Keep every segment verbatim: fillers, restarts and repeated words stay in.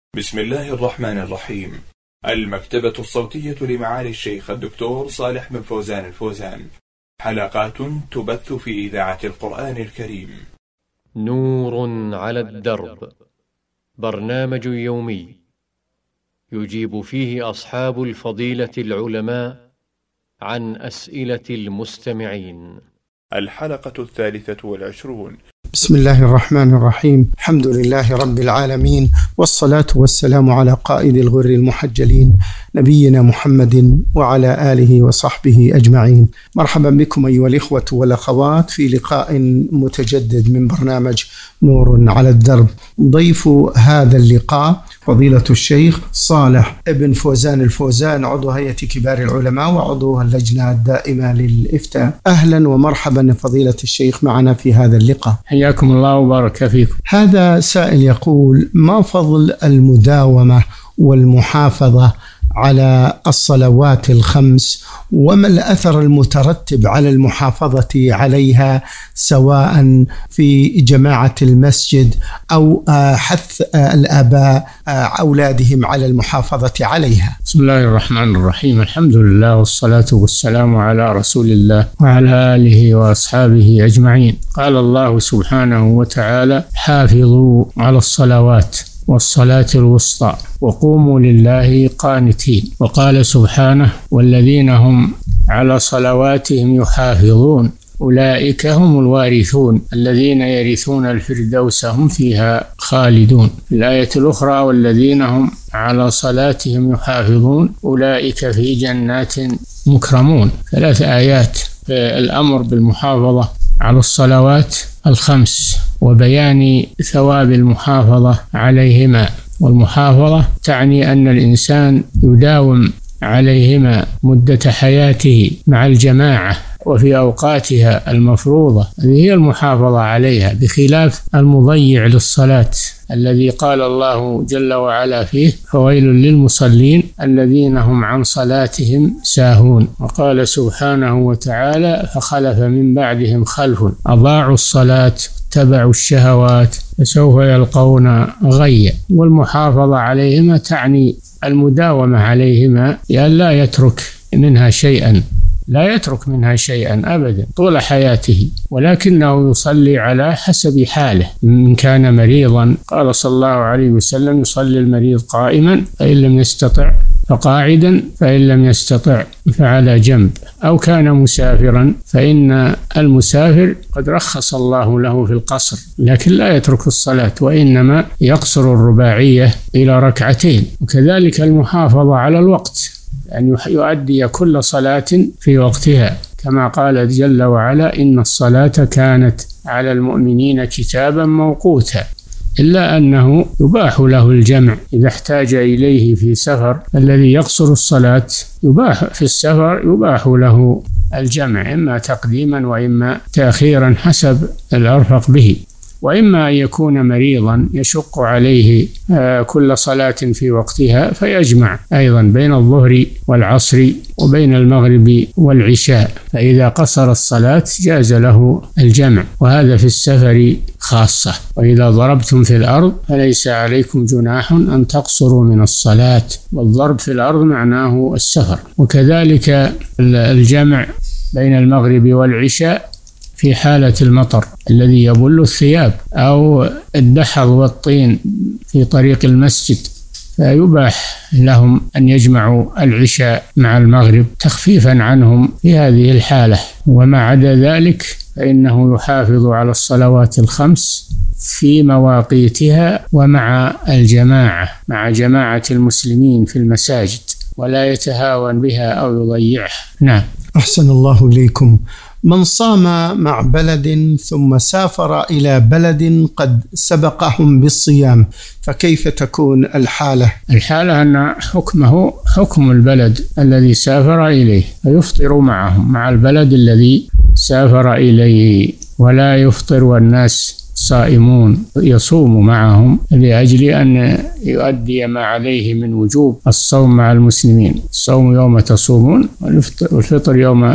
بسم الله الرحمن الرحيم. المكتبة الصوتية لمعالي الشيخ الدكتور صالح بن فوزان الفوزان، حلقات تبث في إذاعة القرآن الكريم. نور على الدرب، برنامج يومي يجيب فيه أصحاب الفضيلة العلماء عن أسئلة المستمعين. الحلقة الثالثة والعشرون. بسم الله الرحمن الرحيم. الحمد لله رب العالمين، والصلاة والسلام على قائد الغر المحجلين نبينا محمد وعلى آله وصحبه أجمعين. مرحبا بكم أيها الإخوة والأخوات في لقاء متجدد من برنامج نور على الدرب. ضيف هذا اللقاء فضيلة الشيخ صالح بن فوزان الفوزان، عضو هيئة كبار العلماء وعضو اللجنة الدائمة للإفتاء. أهلا ومرحبا فضيلة الشيخ معنا في هذا اللقاء. حياكم الله وبارك فيكم. هذا سائل يقول: ما فضل المداومة والمحافظة على الصلوات الخمس، وما الأثر المترتب على المحافظة عليها سواء في جماعة المسجد أو حث الآباء أولادهم على المحافظة عليها؟ بسم الله الرحمن الرحيم. الحمد لله والصلاة والسلام على رسول الله وعلى آله وأصحابه أجمعين. قال الله سبحانه وتعالى: حافظوا على الصلوات والصلاة الوسطى وقوموا لله قانتين. وقال سبحانه: والذين هم على صلواتهم يحافظون أولئك هم الوارثون الذين يرثون الفردوس هم فيها خالدون. في الآية الأخرى: والذين هم على صلاتهم يحافظون أولئك في جنات مكرمون. ثلاث آيات في الأمر بالمحافظة على الصلوات الخمس وبيان ثواب المحافظة عليهما. والمحافظة تعني أن الإنسان يداوم عليهما مدة حياته مع الجماعة وفي أوقاتها المفروضة، هذه هي المحافظة عليها، بخلاف المضيع للصلاة الذي قال الله جل وعلا فيه: فويل للمصلين الذين هم عن صلاتهم ساهون. وقال سبحانه وتعالى: فخلف من بعدهم خلف أضاعوا الصلاة اتبعوا الشهوات فسوف يلقون غيا. والمحافظة عليهما تعني المداومة عليهما، لأن لا يترك منها شيئا لا يترك منها شيئا أبدا طول حياته، ولكنه يصلي على حسب حاله. إن كان مريضا قال صلى الله عليه وسلم: يصلي المريض قائما فإن لم يستطع فقاعدا فإن لم يستطع فعلى جنب، أو كان مسافرا فإن المسافر قد رخص الله له في القصر، لكن لا يترك الصلاة وإنما يقصر الرباعية إلى ركعتين. وكذلك المحافظة على الوقت، أن يؤدي كل صلاة في وقتها، كما قال جل وعلا: إن الصلاة كانت على المؤمنين كتابا موقوتا. إلا أنه يباح له الجمع إذا احتاج إليه في سفر. الذي يقصر الصلاة يباح في السفر يباح له الجمع، إما تقديما وإما تأخيرا حسب الأرفق به، وإما أن يكون مريضا يشق عليه كل صلاة في وقتها فيجمع أيضا بين الظهر والعصر وبين المغرب والعشاء، فإذا قصر الصلاة جاز له الجمع، وهذا في السفر خاصة. وإذا ضربتم في الأرض فليس عليكم جناح أن تقصروا من الصلاة، والضرب في الأرض معناه السفر. وكذلك الجمع بين المغرب والعشاء في حالة المطر الذي يبل الثياب أو الدحض والطين في طريق المسجد، فيباح لهم أن يجمعوا العشاء مع المغرب تخفيفا عنهم في هذه الحالة. وما عدا ذلك فإنه يحافظ على الصلوات الخمس في مواقيتها ومع الجماعة مع جماعة المسلمين في المساجد، ولا يتهاون بها أو يضيعها. نعم. أحسن الله إليكم. من صام مع بلد ثم سافر إلى بلد قد سبقهم بالصيام، فكيف تكون الحالة؟ الحالة أن حكمه حكم البلد الذي سافر إليه، فيفطر معهم مع البلد الذي سافر إليه، ولا يفطر والناس صائمون، يصوم معهم لأجل أن يؤدي ما عليه من وجوب الصوم مع المسلمين. الصوم يوم تصومون والفطر يوم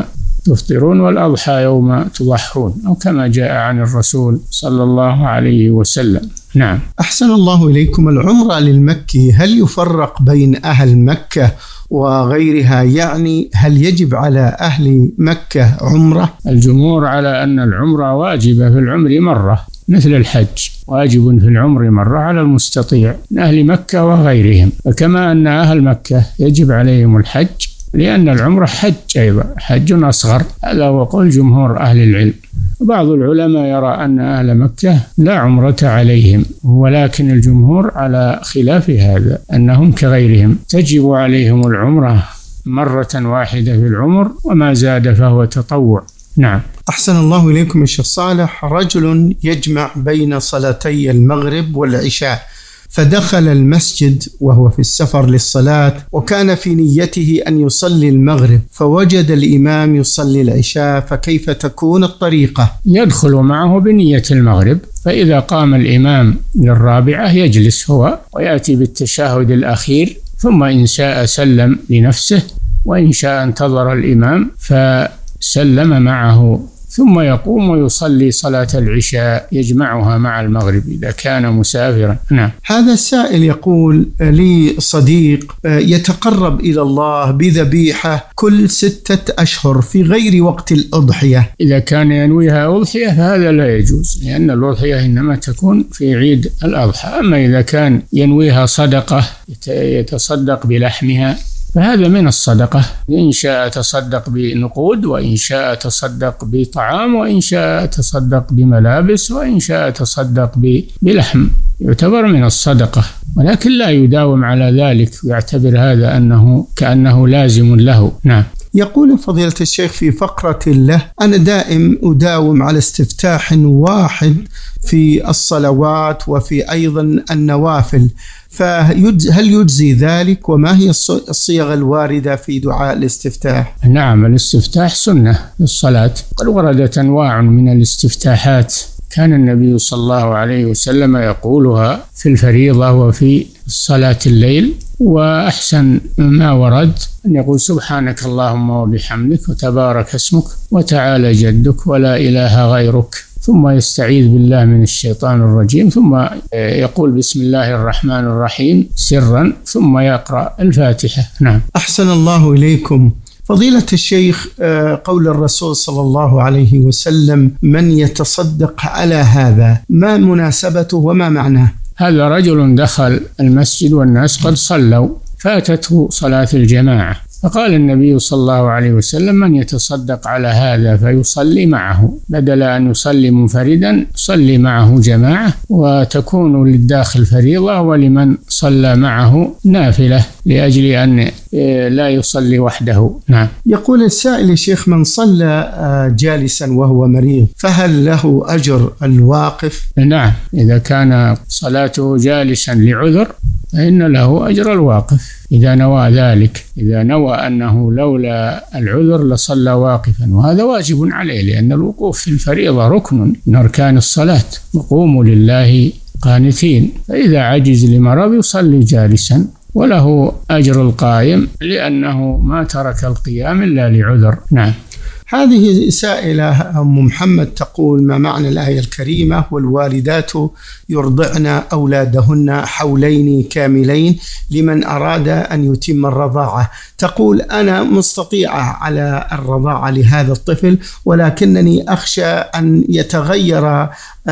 تفطرون والأضحى يوم تضحون، أو كما جاء عن الرسول صلى الله عليه وسلم. نعم. أحسن الله إليكم. العمرة للمكي هل يفرق بين أهل مكة وغيرها؟ يعني هل يجب على أهل مكة عمرة؟ الجمهور على أن العمرة واجبة في العمر مرة، مثل الحج واجب في العمر مرة على المستطيع من أهل مكة وغيرهم، وكما أن أهل مكة يجب عليهم الحج، لأن العمرة حج أيضا، حج أصغر. هذا هو قول جمهور أهل العلم. بعض العلماء يرى أن أهل مكة لا عمرة عليهم، ولكن الجمهور على خلاف هذا، أنهم كغيرهم تجب عليهم العمرة مرة واحدة في العمر، وما زاد فهو تطوع. نعم. أحسن الله إليكم يا شيخ صالح. رجل يجمع بين صلاتي المغرب والعشاء، فدخل المسجد وهو في السفر للصلاة، وكان في نيته أن يصلي المغرب، فوجد الإمام يصلي العشاء، فكيف تكون الطريقة؟ يدخل معه بنية المغرب، فإذا قام الإمام للرابعة يجلس هو ويأتي بالتشهد الأخير، ثم إن شاء سلم لنفسه، وإن شاء انتظر الإمام فسلم معه، ثم يقوم ويصلي صلاة العشاء يجمعها مع المغرب إذا كان مسافرا. نعم. هذا السائل يقول لي صديق يتقرب إلى الله بذبيحة كل ستة أشهر في غير وقت الأضحية. إذا كان ينويها أضحية فهذا لا يجوز، لأن الأضحية إنما تكون في عيد الأضحى. أما إذا كان ينويها صدقة يتصدق بلحمها فهذا من الصدقة، إن شاء تصدق بنقود، وإن شاء تصدق بطعام، وإن شاء تصدق بملابس، وإن شاء تصدق بلحم، يعتبر من الصدقة، ولكن لا يداوم على ذلك ويعتبر هذا أنه كأنه لازم له. نعم. يقول فضيلة الشيخ في فقرة له: أنا دائم أداوم على استفتاح واحد في الصلوات وفي أيضا النوافل، فهل يجزي ذلك؟ وما هي الصيغ الواردة في دعاء الاستفتاح؟ نعم، الاستفتاح سنة في الصلاة، قد وردت أنواع من الاستفتاحات، كان النبي صلى الله عليه وسلم يقولها في الفريضة وفي صلاة الليل، وأحسن ما ورد أن يقول: سبحانك اللهم وبحمدك وتبارك اسمك وتعالى جدك ولا إله غيرك، ثم يستعيذ بالله من الشيطان الرجيم، ثم يقول بسم الله الرحمن الرحيم سرا، ثم يقرأ الفاتحة. نعم. أحسن الله إليكم. فضيلة الشيخ، قول الرسول صلى الله عليه وسلم: من يتصدق على هذا، ما مناسبته وما معناه؟ هذا رجل دخل المسجد والناس قد صلوا، فاتته صلاة الجماعة، فقال النبي صلى الله عليه وسلم: من يتصدق على هذا فيصلي معه، بدل أن يصلي منفردا صلي معه جماعة، وتكون للداخل فريضة ولمن صلى معه نافلة، لأجل أن لا يصلي وحده. نعم. يقول السائل: يا شيخ، من صلى جالسا وهو مريض فهل له أجر الواقف؟ نعم، إذا كان صلاته جالسا لعذر فإن له أجر الواقف إذا نوى ذلك، إذا نوى أنه لولا العذر لصلى واقفا، وهذا واجب عليه، لأن الوقوف في الفريضة ركن من أركان الصلاة، وقوموا لله قانتين، فإذا عجز لمرض يصلي جالسا، وله أجر القائم لأنه ما ترك القيام إلا لعذر. نعم. هذه سائلة أم محمد تقول: ما معنى الآية الكريمة: والوالدات يرضعن أولادهن حولين كاملين لمن أراد أن يتم الرضاعة؟ تقول: أنا مستطيعة على الرضاعة لهذا الطفل، ولكنني أخشى أن يتغير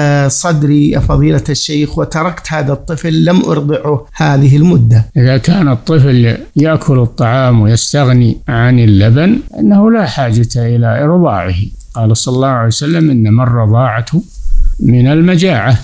صدري يا فضيلة الشيخ، وتركت هذا الطفل لم أرضعه هذه المدة. إذا كان الطفل يأكل الطعام ويستغني عن اللبن إنه لا حاجة إلى إرضاعه، قال صلى الله عليه وسلم: إنما الرضاعة من المجاعة.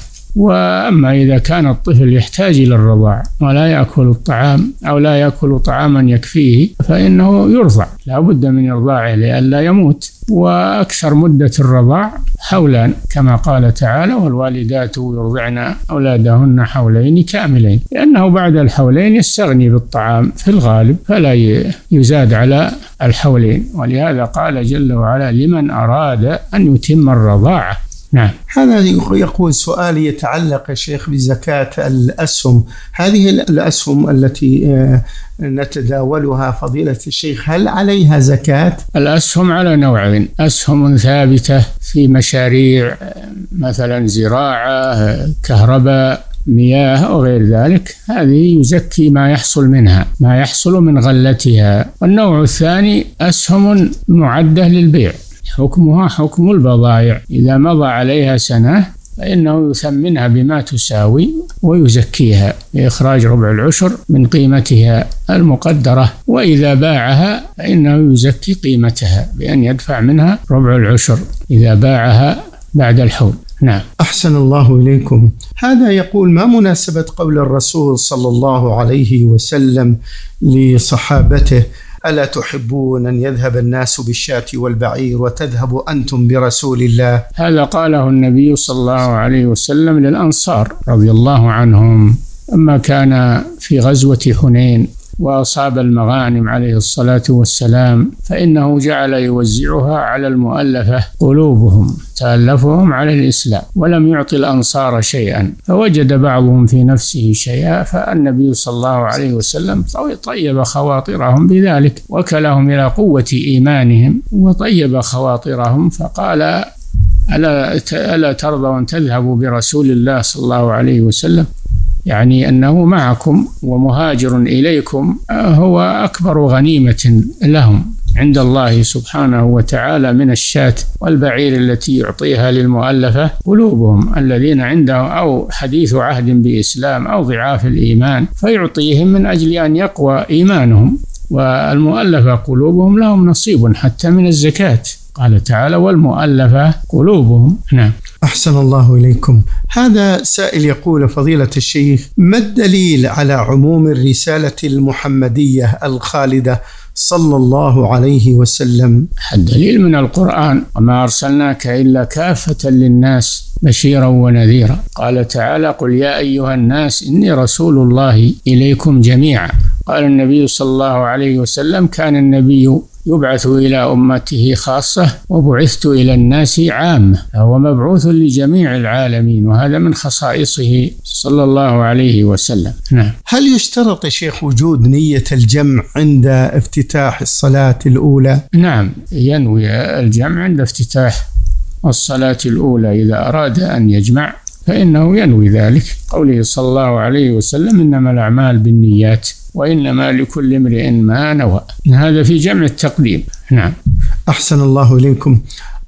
وأما إذا كان الطفل يحتاج إلى الرضاع ولا يأكل الطعام أو لا يأكل طعاما يكفيه فإنه يرضع، لا بد من إرضاعه لئلا يموت، وأكثر مدة الرضاع حولان، كما قال تعالى: والوالدات يرضعن أولادهن حولين كاملين، لأنه بعد الحولين يستغني بالطعام في الغالب، فلا يزاد على الحولين، ولهذا قال جل وعلا: لمن أراد أن يتم الرضاعة، نعم. هذا يقول سؤال يتعلق يا شيخ بزكاة الأسهم. هذه الأسهم التي نتداولها فضيلة الشيخ هل عليها زكاة؟ الأسهم على نوعين: أسهم ثابتة في مشاريع مثلا زراعة، كهرباء، مياه أو غير ذلك، هذه يزكي ما يحصل منها، ما يحصل من غلتها. والنوع الثاني أسهم معدة للبيع، حكمها حكم البضائع، إذا مضى عليها سنة فإنه يثمنها بما تساوي ويزكيها بإخراج ربع العشر من قيمتها المقدرة، وإذا باعها فإنه يزكي قيمتها بأن يدفع منها ربع العشر إذا باعها بعد الحول. نعم. أحسن الله إليكم. هذا يقول: ما مناسبة قول الرسول صلى الله عليه وسلم لصحابته: ألا تحبون أن يذهب الناس بالشاة والبعير وتذهبوا أنتم برسول الله؟ هذا قاله النبي صلى الله عليه وسلم للأنصار رضي الله عنهم أما كان في غزوة حنين وأصاب المغانم عليه الصلاة والسلام، فإنه جعل يوزعها على المؤلفة قلوبهم، تألفهم على الإسلام، ولم يعطي الأنصار شيئا، فوجد بعضهم في نفسه شيئا، فالنبي صلى الله عليه وسلم طيب خواطرهم بذلك، وكلهم إلى قوة إيمانهم وطيب خواطرهم، فقال: ألا ألا ترضوا أن تذهبوا برسول الله صلى الله عليه وسلم؟ يعني أنه معكم ومهاجر إليكم هو أكبر غنيمة لهم عند الله سبحانه وتعالى من الشاة والبعير التي يعطيها للمؤلفة قلوبهم الذين عندهم أو حديث عهد بإسلام أو ضعاف الإيمان، فيعطيهم من أجل أن يقوى إيمانهم، والمؤلفة قلوبهم لهم نصيب حتى من الزكاة، قال تعالى: والمؤلفة قلوبهم. نعم. أحسن الله إليكم. هذا سائل يقول: فضيلة الشيخ، ما الدليل على عموم الرسالة المحمدية الخالدة صلى الله عليه وسلم؟ الدليل من القرآن: وما أرسلناك إلا كافة للناس بشيرا ونذيرا. قال تعالى: قل يا أيها الناس إني رسول الله إليكم جميعا. قال النبي صلى الله عليه وسلم: كان النبي يبعث إلى أمته خاصة وبعثت إلى الناس عامة، فهو مبعوث لجميع العالمين، وهذا من خصائصه صلى الله عليه وسلم. نعم. هل يشترط يا شيخ وجود نية الجمع عند افتتاح الصلاة الأولى؟ نعم، ينوي الجمع عند افتتاح الصلاة الأولى، إذا أراد أن يجمع فإنه ينوي ذلك، قوله صلى الله عليه وسلم: إنما الأعمال بالنيات وإنما لكل امرئ ما نوى. هذا في جمع التقديم. نعم. أحسن الله إليكم.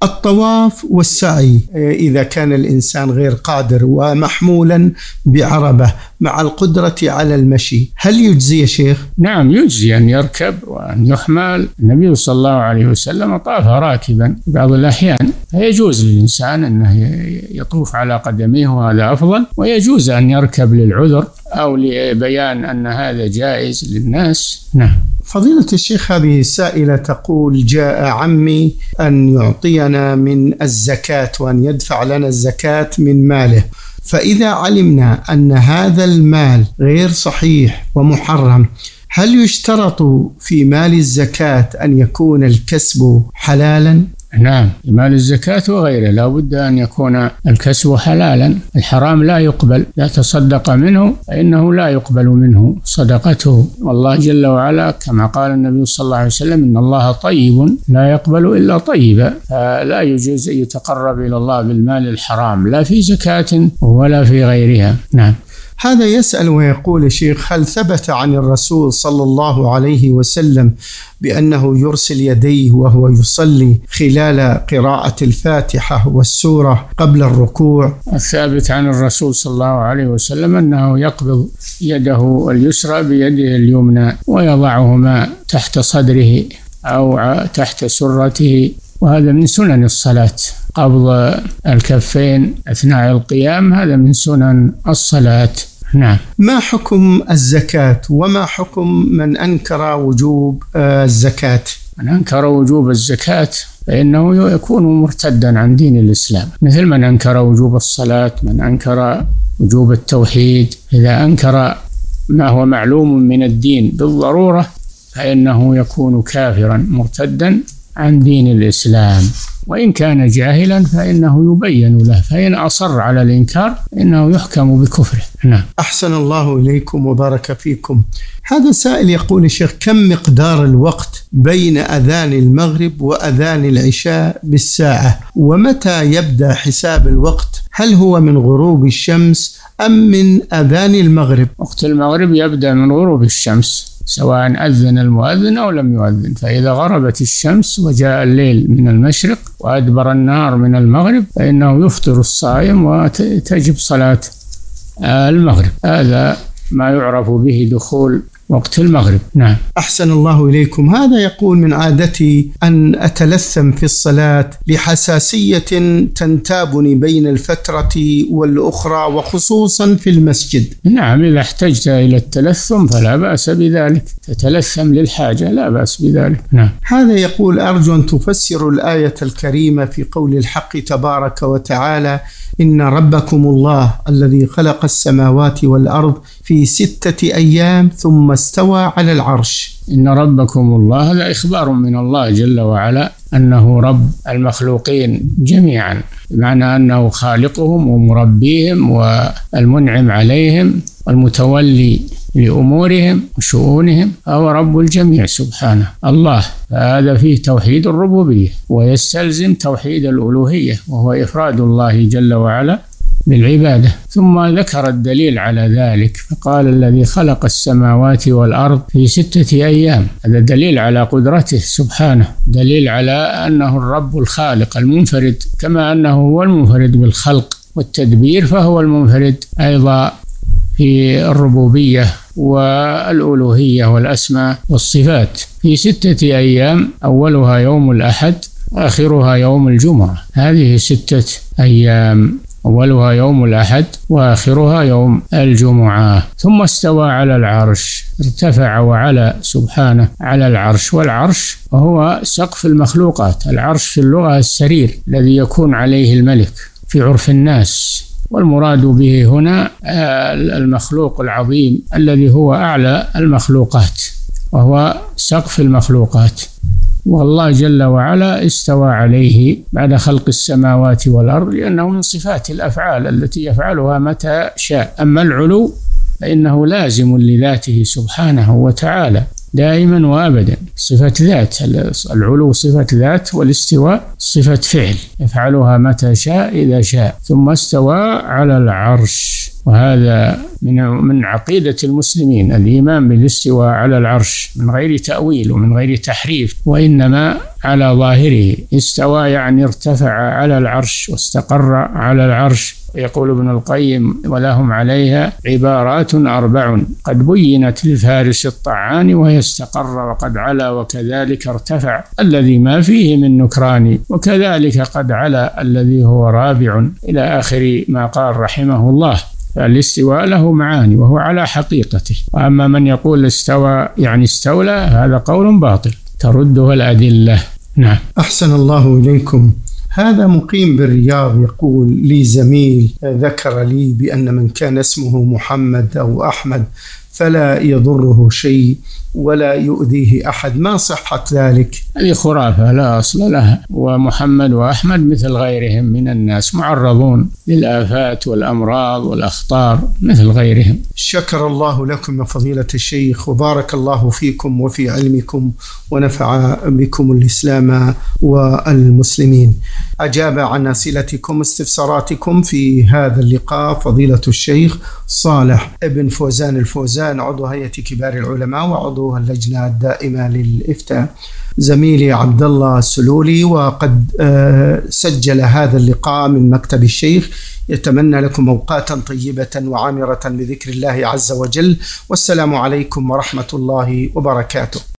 الطواف والسعي إذا كان الإنسان غير قادر ومحمولا بعربة مع القدرة على المشي، هل يجزي يا شيخ؟ نعم، يجزي أن يركب وأن يحمل. النبي صلى الله عليه وسلم طاف راكبا بعض الأحيان، فيجوز للإنسان أنه يطوف على قدميه وهذا أفضل، ويجوز أن يركب للعذر أو لبيان أن هذا جائز للناس. نعم. فضيلة الشيخ، هذه السائلة تقول: جاء عمي أن يعطينا من الزكاة وأن يدفع لنا الزكاة من ماله، فإذا علمنا أن هذا المال غير صحيح ومحرم، هل يشترط في مال الزكاة أن يكون الكسب حلالا؟ نعم، مال الزكاة وغيره لا بد أن يكون الكسب حلالا، الحرام لا يقبل، لا تصدق منه فإنه لا يقبل منه صدقته، والله جل وعلا كما قال النبي صلى الله عليه وسلم: إن الله طيب لا يقبل إلا طيبا، فلا يجوز أن يتقرب إلى الله بالمال الحرام لا في زكاة ولا في غيرها. نعم. هذا يسأل ويقول: شيخ، هل ثبت عن الرسول صلى الله عليه وسلم بأنه يرسل يديه وهو يصلي خلال قراءة الفاتحة والسورة قبل الركوع؟ الثابت عن الرسول صلى الله عليه وسلم أنه يقبض يده اليسرى بيده اليمنى ويضعهما تحت صدره أو تحت سرته، وهذا من سنن الصلاة، قبض الكفين أثناء القيام هذا من سنن الصلاة. نعم. ما حكم الزكاة وما حكم من أنكر وجوب الزكاة؟ من أنكر وجوب الزكاة فإنه يكون مرتدا عن دين الإسلام، مثل من أنكر وجوب الصلاة، من أنكر وجوب التوحيد. إذا أنكر ما هو معلوم من الدين بالضرورة فإنه يكون كافرا مرتدا عن دين الإسلام. وإن كان جاهلا فإنه يبين له، فإن أصر على الإنكار إنه يحكم بكفره. نعم. أحسن الله إليكم وبارك فيكم. هذا سائل يقول: الشيخ، كم مقدار الوقت بين أذان المغرب وأذان العشاء بالساعة؟ ومتى يبدأ حساب الوقت؟ هل هو من غروب الشمس أم من أذان المغرب؟ وقت المغرب يبدأ من غروب الشمس سواء أذن المؤذن أو لم يؤذن، فإذا غربت الشمس وجاء الليل من المشرق وأدبر النهار من المغرب فإنه يفطر الصائم وتجب صلاة المغرب. هذا ما يعرف به دخول وقت المغرب. نعم. أحسن الله إليكم. هذا يقول: من عادتي أن أتلثم في الصلاة لحساسية تنتابني بين الفترة والأخرى وخصوصا في المسجد. نعم، إذا احتجت إلى التلثم فلا بأس بذلك، تتلثم للحاجة لا بأس بذلك. نعم. هذا يقول: أرجو أن تفسر الآية الكريمة في قول الحق تبارك وتعالى: إن ربكم الله الذي خلق السماوات والأرض في ستة أيام ثم استوى على العرش. إن ربكم الله هذا إخبار من الله جل وعلا أنه رب المخلوقين جميعا، بمعنى أنه خالقهم ومربيهم والمنعم عليهم والمتولي لأمورهم وشؤونهم، هو رب الجميع سبحانه الله. هذا فيه توحيد الربوبية ويستلزم توحيد الألوهية، وهو إفراد الله جل وعلا بالعبادة. ثم ذكر الدليل على ذلك فقال: الذي خلق السماوات والأرض في ستة أيام. هذا دليل على قدرته سبحانه، دليل على أنه الرب الخالق المنفرد، كما أنه هو المنفرد بالخلق والتدبير فهو المنفرد أيضا في الربوبية والألوهية والأسماء والصفات. في ستة أيام أولها يوم الأحد آخرها يوم الجمعة. هذه ستة أيام، أولها يوم الأحد وآخرها يوم الجمعة. ثم استوى على العرش، ارتفع وعلى سبحانه على العرش. والعرش وهو سقف المخلوقات. العرش في اللغة السرير الذي يكون عليه الملك في عرف الناس، والمراد به هنا المخلوق العظيم الذي هو أعلى المخلوقات وهو سقف المخلوقات. والله جل وعلا استوى عليه بعد خلق السماوات والأرض، لأنه من صفات الأفعال التي يفعلها متى شاء. أما العلو فإنه لازم لذاته سبحانه وتعالى دائما وأبدا، صفة ذات. العلو صفة ذات، والاستواء صفة فعل يفعلها متى شاء إذا شاء. ثم استوى على العرش، وهذا من من عقيدة المسلمين الإيمان بالاستواء على العرش من غير تأويل ومن غير تحريف، وإنما على ظاهره. استوى يعني ارتفع على العرش واستقر على العرش. يقول ابن القيم: ولهم عليها عبارات أربع قد بينت للفارس الطعان، وهي استقر وقد علا وكذلك ارتفع الذي ما فيه من نكران، وكذلك قد علا الذي هو رابع، إلى آخر ما قال رحمه الله. فالاستواء له معاني وهو على حقيقته. وأما من يقول استوى يعني استولى هذا قول باطل ترده الأدلة. نعم. أحسن الله إليكم. هذا مقيم بالرياض يقول: لي زميل ذكر لي بأن من كان اسمه محمد أو أحمد فلا يضره شيء ولا يؤذيه أحد، ما صحة ذلك؟ هذه خرافة لا أصل لها، ومحمد وأحمد مثل غيرهم من الناس معرضون للآفات والأمراض والأخطار مثل غيرهم. شكر الله لكم يا فضيلة الشيخ، وبارك الله فيكم وفي علمكم، ونفع بكم الإسلام والمسلمين. أجاب عن أسئلتكم واستفساراتكم في هذا اللقاء فضيلة الشيخ صالح ابن فوزان الفوزان، عضو هيئة كبار العلماء وعضو اللجنة الدائمة للإفتاء، زميلي عبد الله السلولي، وقد سجل هذا اللقاء من مكتب الشيخ. يتمنى لكم أوقاتا طيبة وعامرة بذكر الله عز وجل، والسلام عليكم ورحمة الله وبركاته.